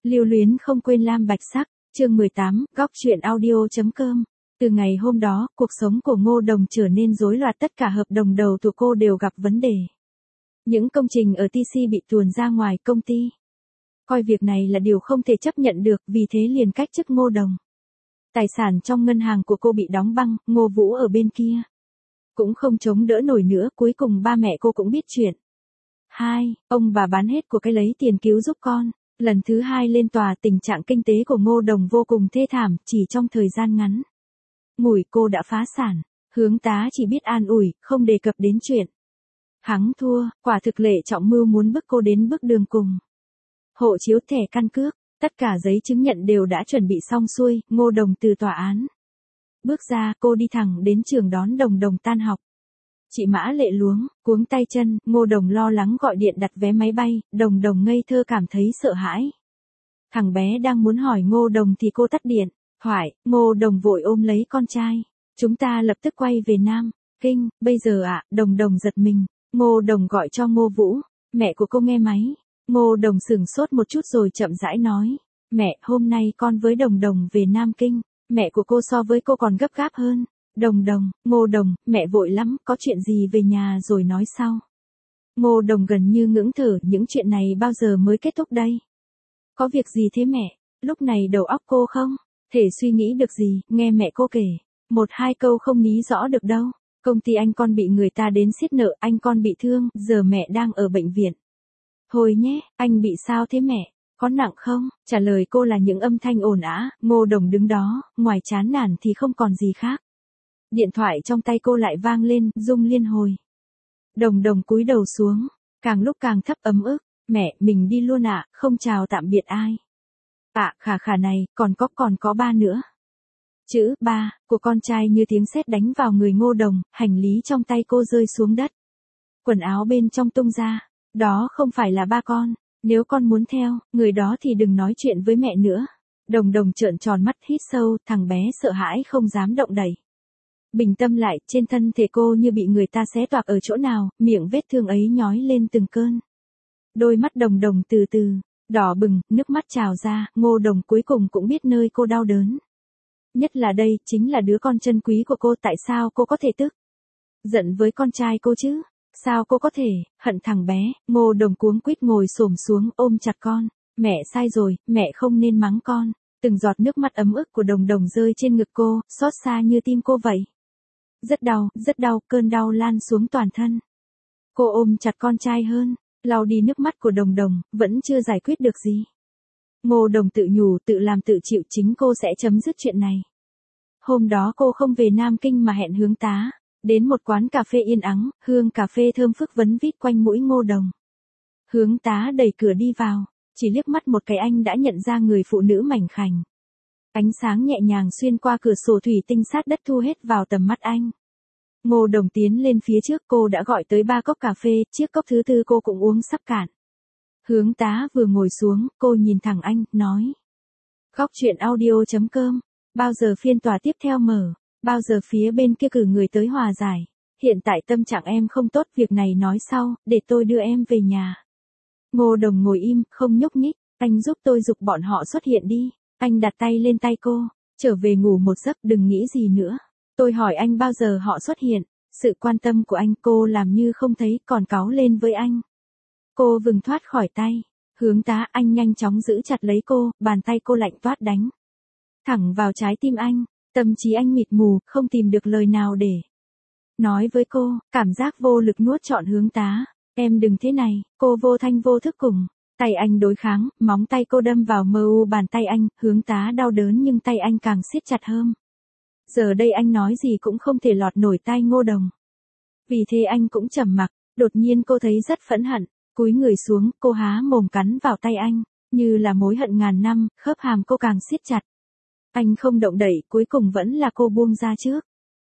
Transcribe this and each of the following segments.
Lưu luyến không quên lam bạch sắc, chương 18, góc truyện audio.com. Từ ngày hôm đó, cuộc sống của Ngô Đồng trở nên rối loạn, tất cả hợp đồng đầu của cô đều gặp vấn đề. Những công trình ở TC bị tuồn ra ngoài công ty. Coi việc này là điều không thể chấp nhận được, vì thế liền cách chức Ngô Đồng. Tài sản trong ngân hàng của cô bị đóng băng, Ngô Vũ ở bên kia cũng không chống đỡ nổi nữa, cuối cùng ba mẹ cô cũng biết chuyện. Ông bà bán hết của cái lấy tiền cứu giúp con. Lần thứ hai lên tòa, tình trạng kinh tế của Ngô Đồng vô cùng thê thảm, chỉ trong thời gian ngắn ngủi cô đã phá sản. Hướng tá chỉ biết an ủi, không đề cập đến chuyện hắn thua, quả thực Lệ Trọng Mưu muốn bức cô đến bước đường cùng. Hộ chiếu, thẻ căn cước, tất cả giấy chứng nhận đều đã chuẩn bị xong xuôi. Ngô Đồng từ tòa án bước ra, cô đi thẳng đến trường đón Đồng Đồng tan học. Chị Mã Lệ luống cuống tay chân, Ngô Đồng lo lắng gọi điện đặt vé máy bay, Đồng Đồng ngây thơ cảm thấy sợ hãi. Thằng bé đang muốn hỏi Ngô Đồng thì cô tắt điện thoại. Ngô Đồng vội ôm lấy con trai. Chúng ta lập tức quay về Nam Kinh, bây giờ ạ. Đồng Đồng giật mình. Ngô Đồng gọi cho Ngô Vũ. Mẹ của cô nghe máy. Ngô Đồng sửng sốt một chút rồi chậm rãi nói. Mẹ, hôm nay con với Đồng Đồng về Nam Kinh. Mẹ của cô so với cô còn gấp gáp hơn. Đồng Đồng, Ngô Đồng, mẹ vội lắm, có chuyện gì về nhà rồi nói sau. Ngô Đồng gần như ngưỡng thở, những chuyện này bao giờ mới kết thúc đây? Có việc gì thế mẹ? Lúc này đầu óc cô không thể suy nghĩ được gì, nghe mẹ cô kể. Một hai câu không ní rõ được đâu. Công ty anh con bị người ta đến xiết nợ, anh con bị thương, giờ mẹ đang ở bệnh viện. Thôi nhé, anh bị sao thế mẹ? Có nặng không? Trả lời cô là những âm thanh ồn ào. Ngô Đồng đứng đó, ngoài chán nản thì không còn gì khác. Điện thoại trong tay cô lại vang lên, rung liên hồi. Đồng Đồng cúi đầu xuống, càng lúc càng thấp, ấm ức. Mẹ, mình đi luôn ạ, không chào tạm biệt ai. Khả này, còn có ba nữa. Chữ ba của con trai như tiếng sét đánh vào người Ngô Đồng, hành lý trong tay cô rơi xuống đất. Quần áo bên trong tung ra. Đó không phải là ba con, nếu con muốn theo người đó thì đừng nói chuyện với mẹ nữa. Đồng Đồng trợn tròn mắt, hít sâu, thằng bé sợ hãi không dám động đậy. Bình tâm lại, trên thân thể cô như bị người ta xé toạc ở chỗ nào, miệng vết thương ấy nhói lên từng cơn. Đôi mắt Đồng Đồng từ từ đỏ bừng, nước mắt trào ra. Ngô Đồng cuối cùng cũng biết nơi cô đau đớn. Nhất là đây, chính là đứa con chân quý của cô. Tại sao cô có thể tức giận với con trai cô chứ? Sao cô có thể hận thằng bé? Ngô Đồng cuống quýt ngồi xổm xuống ôm chặt con. Mẹ sai rồi, mẹ không nên mắng con. Từng giọt nước mắt ấm ức của Đồng Đồng rơi trên ngực cô, xót xa như tim cô vậy. Rất đau, cơn đau lan xuống toàn thân. Cô ôm chặt con trai hơn, lau đi nước mắt của Đồng Đồng, vẫn chưa giải quyết được gì. Ngô Đồng tự nhủ, tự làm tự chịu, chính cô sẽ chấm dứt chuyện này. Hôm đó cô không về Nam Kinh mà hẹn Hướng tá đến một quán cà phê yên ắng, hương cà phê thơm phức vấn vít quanh mũi Ngô Đồng. Hướng tá đẩy cửa đi vào, chỉ liếc mắt một cái anh đã nhận ra người phụ nữ mảnh khảnh. Ánh sáng nhẹ nhàng xuyên qua cửa sổ thủy tinh sát đất thu hết vào tầm mắt anh. Ngô Đồng tiến lên phía trước, cô đã gọi tới 3 cốc cà phê, chiếc cốc thứ tư cô cũng uống sắp cạn. Hướng tá vừa ngồi xuống, cô nhìn thẳng anh, nói. Góc truyện audio.com, bao giờ phiên tòa tiếp theo mở, bao giờ phía bên kia cử người tới hòa giải. Hiện tại tâm trạng em không tốt, việc này nói sau, để tôi đưa em về nhà. Ngô Đồng ngồi im, không nhúc nhích, anh giúp tôi giục bọn họ xuất hiện đi. Anh đặt tay lên tay cô, trở về ngủ một giấc, đừng nghĩ gì nữa. Tôi hỏi anh bao giờ họ xuất hiện. Sự quan tâm của anh, cô làm như không thấy, còn cáu lên với anh. Cô vừng thoát khỏi tay Hướng tá, anh nhanh chóng giữ chặt lấy cô, bàn tay cô lạnh toát đánh thẳng vào trái tim anh. Tâm trí anh mịt mù, không tìm được lời nào để nói với cô, cảm giác vô lực nuốt trọn Hướng tá. Em đừng thế này, cô vô thanh vô thức cùng tay anh đối kháng, móng tay cô đâm vào mờ u bàn tay anh. Hướng tá đau đớn nhưng tay anh càng siết chặt hơn. Giờ đây anh nói gì cũng không thể lọt nổi tai Ngô Đồng. Vì thế anh cũng trầm mặc. Đột nhiên cô thấy rất phẫn hận, cúi người xuống, cô há mồm cắn vào tay anh, như là mối hận ngàn năm, khớp hàm cô càng siết chặt. Anh không động đậy, cuối cùng vẫn là cô buông ra trước.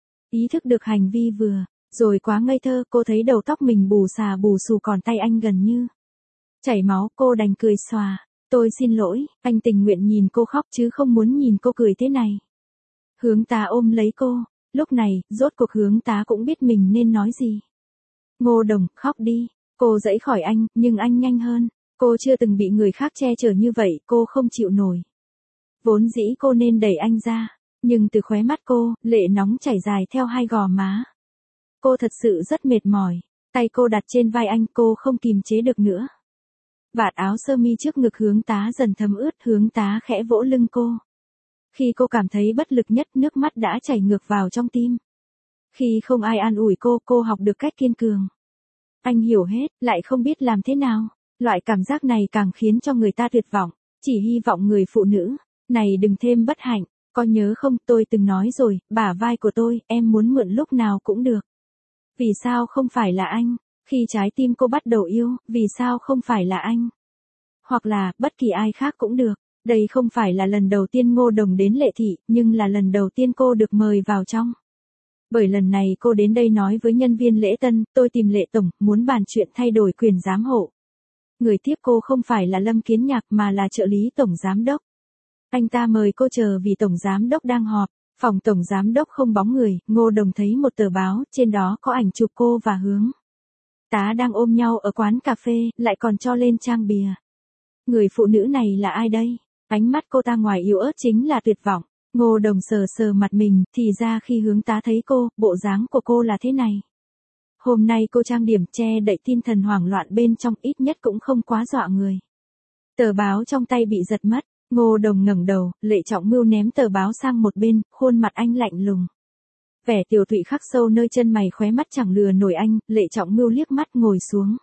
Ý thức được hành vi vừa rồi quá ngây thơ, cô thấy đầu tóc mình bù xà bù xù, còn tay anh gần như chảy máu. Cô đành cười xòa. Tôi xin lỗi. Anh tình nguyện nhìn cô khóc chứ không muốn nhìn cô cười thế này. Hướng tá ôm lấy cô. Lúc này, rốt cuộc Hướng tá cũng biết mình nên nói gì. Ngô Đồng, khóc đi. Cô giãy khỏi anh, nhưng anh nhanh hơn. Cô chưa từng bị người khác che chở như vậy, cô không chịu nổi. Vốn dĩ cô nên đẩy anh ra, nhưng từ khóe mắt cô, lệ nóng chảy dài theo hai gò má. Cô thật sự rất mệt mỏi, tay cô đặt trên vai anh, cô không kìm chế được nữa. Vạt áo sơ mi trước ngực hướng tá dần thấm ướt, hướng tá khẽ vỗ lưng cô. Khi cô cảm thấy bất lực nhất, nước mắt đã chảy ngược vào trong tim. Khi không ai an ủi cô học được cách kiên cường. Anh hiểu hết, lại không biết làm thế nào. Loại cảm giác này càng khiến cho người ta tuyệt vọng. Chỉ hy vọng người phụ nữ này đừng thêm bất hạnh. Có nhớ không, tôi từng nói rồi, bả vai của tôi, em muốn mượn lúc nào cũng được. Vì sao không phải là anh? Khi trái tim cô bắt đầu yêu, vì sao không phải là anh? Hoặc là, bất kỳ ai khác cũng được. Đây không phải là lần đầu tiên Ngô Đồng đến Lệ Thị, nhưng là lần đầu tiên cô được mời vào trong. Bởi lần này cô đến đây nói với nhân viên lễ tân, tôi tìm Lệ Tổng, muốn bàn chuyện thay đổi quyền giám hộ. Người tiếp cô không phải là Lâm Kiến Nhạc mà là trợ lý Tổng Giám Đốc. Anh ta mời cô chờ vì Tổng Giám Đốc đang họp. Phòng Tổng Giám Đốc không bóng người, Ngô Đồng thấy một tờ báo, trên đó có ảnh chụp cô và Hướng tá đang ôm nhau ở quán cà phê, lại còn cho lên trang bìa. Người phụ nữ này là ai đây? Ánh mắt cô ta ngoài yếu ớt chính là tuyệt vọng. Ngô Đồng sờ sờ mặt mình, thì ra khi Hướng tá thấy cô, bộ dáng của cô là thế này. Hôm nay cô trang điểm che đậy tinh thần hoảng loạn bên trong, ít nhất cũng không quá dọa người. Tờ báo trong tay bị giật mất, Ngô Đồng ngẩng đầu, Lệ Trọng Mưu ném tờ báo sang một bên, khuôn mặt anh lạnh lùng. Vẻ tiều tụy khắc sâu nơi chân mày, khóe mắt chẳng lừa nổi anh. Lệ Trọng Mưu liếc mắt ngồi xuống.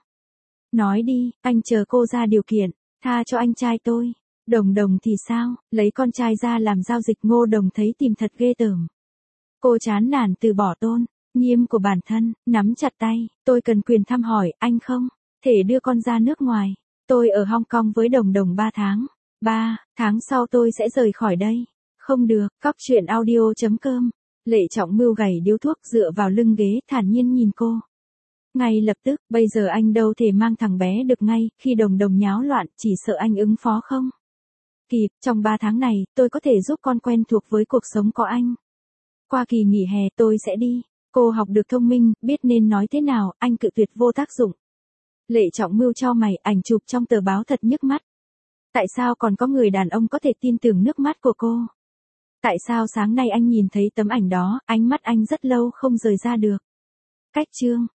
Nói đi, anh chờ cô ra điều kiện, tha cho anh trai tôi. Đồng Đồng thì sao, lấy con trai ra làm giao dịch. Ngô Đồng thấy tìm thật ghê tởm. Cô chán nản từ bỏ tôn nghiêm của bản thân, nắm chặt tay. Tôi cần quyền thăm hỏi, anh không thể đưa con ra nước ngoài. Tôi ở Hong Kong với Đồng Đồng 3 tháng. 3 tháng sau tôi sẽ rời khỏi đây. Không được, cóc truyện audio.com. Lệ Trọng Mưu gảy điếu thuốc dựa vào lưng ghế, thản nhiên nhìn cô. Ngay lập tức, bây giờ anh đâu thể mang thằng bé được ngay, khi Đồng Đồng nháo loạn, chỉ sợ anh ứng phó không kịp. Trong 3 tháng này, tôi có thể giúp con quen thuộc với cuộc sống có anh. Qua kỳ nghỉ hè tôi sẽ đi. Cô học được thông minh, biết nên nói thế nào, anh cự tuyệt vô tác dụng. Lệ Trọng Mưu chau mày, ảnh chụp trong tờ báo thật nhức mắt. Tại sao còn có người đàn ông có thể tin tưởng nước mắt của cô? Tại sao sáng nay anh nhìn thấy tấm ảnh đó, ánh mắt anh rất lâu không rời ra được? Cách chương